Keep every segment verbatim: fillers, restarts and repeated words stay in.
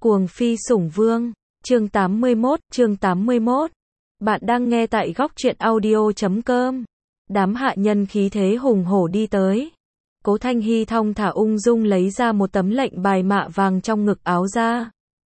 Cuồng phi sủng vương, chương tám mươi mốt, chương tám mươi mốt. Bạn đang nghe tại góc truyện audio chấm com. Đám hạ nhân khí thế hùng hổ đi tới. Cố Thanh Hy thong thả ung dung lấy ra một tấm lệnh bài mạ vàng trong ngực áo ra.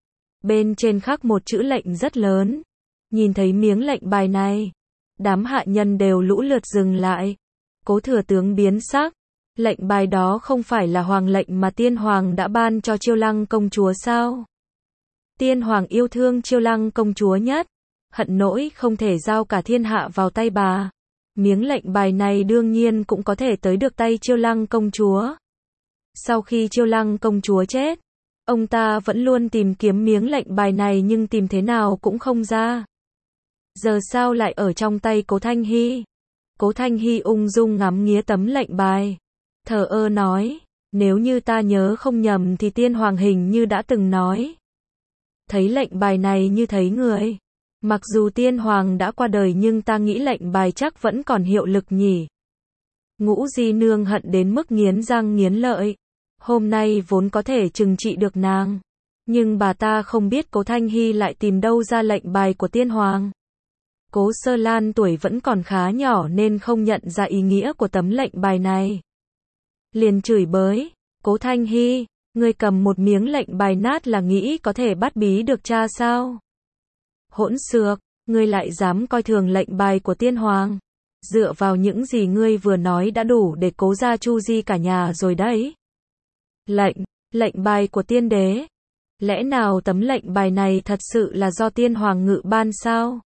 Bên trên khắc một chữ lệnh rất lớn. Nhìn thấy miếng lệnh bài này, đám hạ nhân đều lũ lượt dừng lại. Cố thừa tướng biến sắc. Lệnh bài đó không phải là hoàng lệnh mà tiên hoàng đã ban cho Chiêu Lăng công chúa sao? Tiên hoàng yêu thương Chiêu Lăng công chúa nhất, hận nỗi không thể giao cả thiên hạ vào tay bà. Miếng lệnh bài này đương nhiên cũng có thể tới được tay Chiêu Lăng công chúa. Sau khi Chiêu Lăng công chúa chết, ông ta vẫn luôn tìm kiếm miếng lệnh bài này nhưng tìm thế nào cũng không ra. Giờ sao lại ở trong tay Cố Thanh Hy? Cố Thanh Hy ung dung ngắm nghía tấm lệnh bài, thờ ơ nói, nếu như ta nhớ không nhầm thì tiên hoàng hình như đã từng nói. Thấy lệnh bài này như thấy người. Mặc dù tiên hoàng đã qua đời nhưng ta nghĩ lệnh bài chắc vẫn còn hiệu lực nhỉ. Ngũ Di Nương hận đến mức nghiến răng nghiến lợi. Hôm nay vốn có thể trừng trị được nàng. Nhưng bà ta không biết Cố Thanh Hy lại tìm đâu ra lệnh bài của tiên hoàng. Cố Sơ Lan tuổi vẫn còn khá nhỏ nên không nhận ra ý nghĩa của tấm lệnh bài này. Liền chửi bới, Cố Thanh Hy, ngươi cầm một miếng lệnh bài nát là nghĩ có thể bắt bí được cha sao? Hỗn xược, ngươi lại dám coi thường lệnh bài của tiên hoàng. Dựa vào những gì ngươi vừa nói đã đủ để Cố gia chu di cả nhà rồi đấy. Lệnh, lệnh bài của tiên đế. Lẽ nào tấm lệnh bài này thật sự là do tiên hoàng ngự ban sao?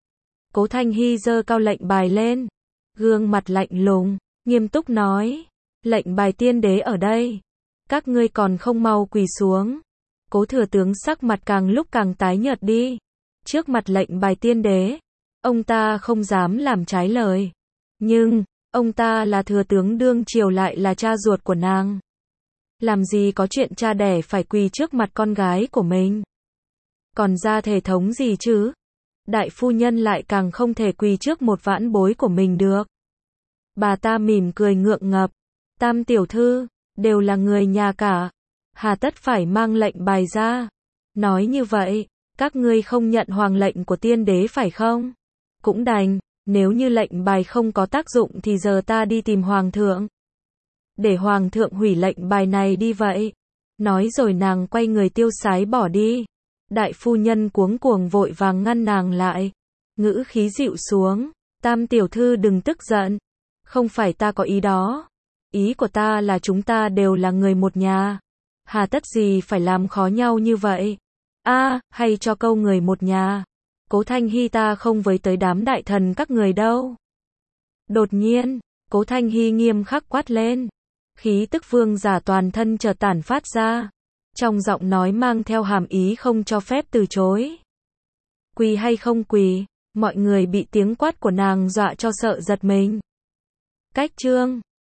Cố Thanh Hy giơ cao lệnh bài lên, gương mặt lạnh lùng, nghiêm túc nói, lệnh bài tiên đế ở đây, các ngươi còn không mau quỳ xuống. Cố thừa tướng sắc mặt càng lúc càng tái nhợt đi. Trước mặt lệnh bài tiên đế, ông ta không dám làm trái lời. Nhưng, ông ta là thừa tướng đương triều lại là cha ruột của nàng. Làm gì có chuyện cha đẻ phải quỳ trước mặt con gái của mình. Còn ra thể thống gì chứ? Đại phu nhân lại càng không thể quỳ trước một vãn bối của mình được. Bà ta mỉm cười ngượng ngập. Tam tiểu thư, đều là người nhà cả. Hà tất phải mang lệnh bài ra. Nói như vậy, các ngươi không nhận hoàng lệnh của tiên đế phải không? Cũng đành, nếu như lệnh bài không có tác dụng thì giờ ta đi tìm hoàng thượng. Để hoàng thượng hủy lệnh bài này đi vậy. Nói rồi nàng quay người tiêu sái bỏ đi. Đại phu nhân cuống cuồng vội vàng ngăn nàng lại. Ngữ khí dịu xuống. Tam tiểu thư đừng tức giận. Không phải ta có ý đó. Ý của ta là chúng ta đều là người một nhà. Hà tất gì phải làm khó nhau như vậy? A, à, hay cho câu người một nhà. Cố Thanh Hy ta không với tới đám đại thần các người đâu. Đột nhiên, Cố Thanh Hy nghiêm khắc quát lên. Khí tức vương giả toàn thân chợt tản phát ra. Trong giọng nói mang theo hàm ý không cho phép từ chối. Quỳ hay không quỳ, mọi người bị tiếng quát của nàng dọa cho sợ giật mình. Cách chương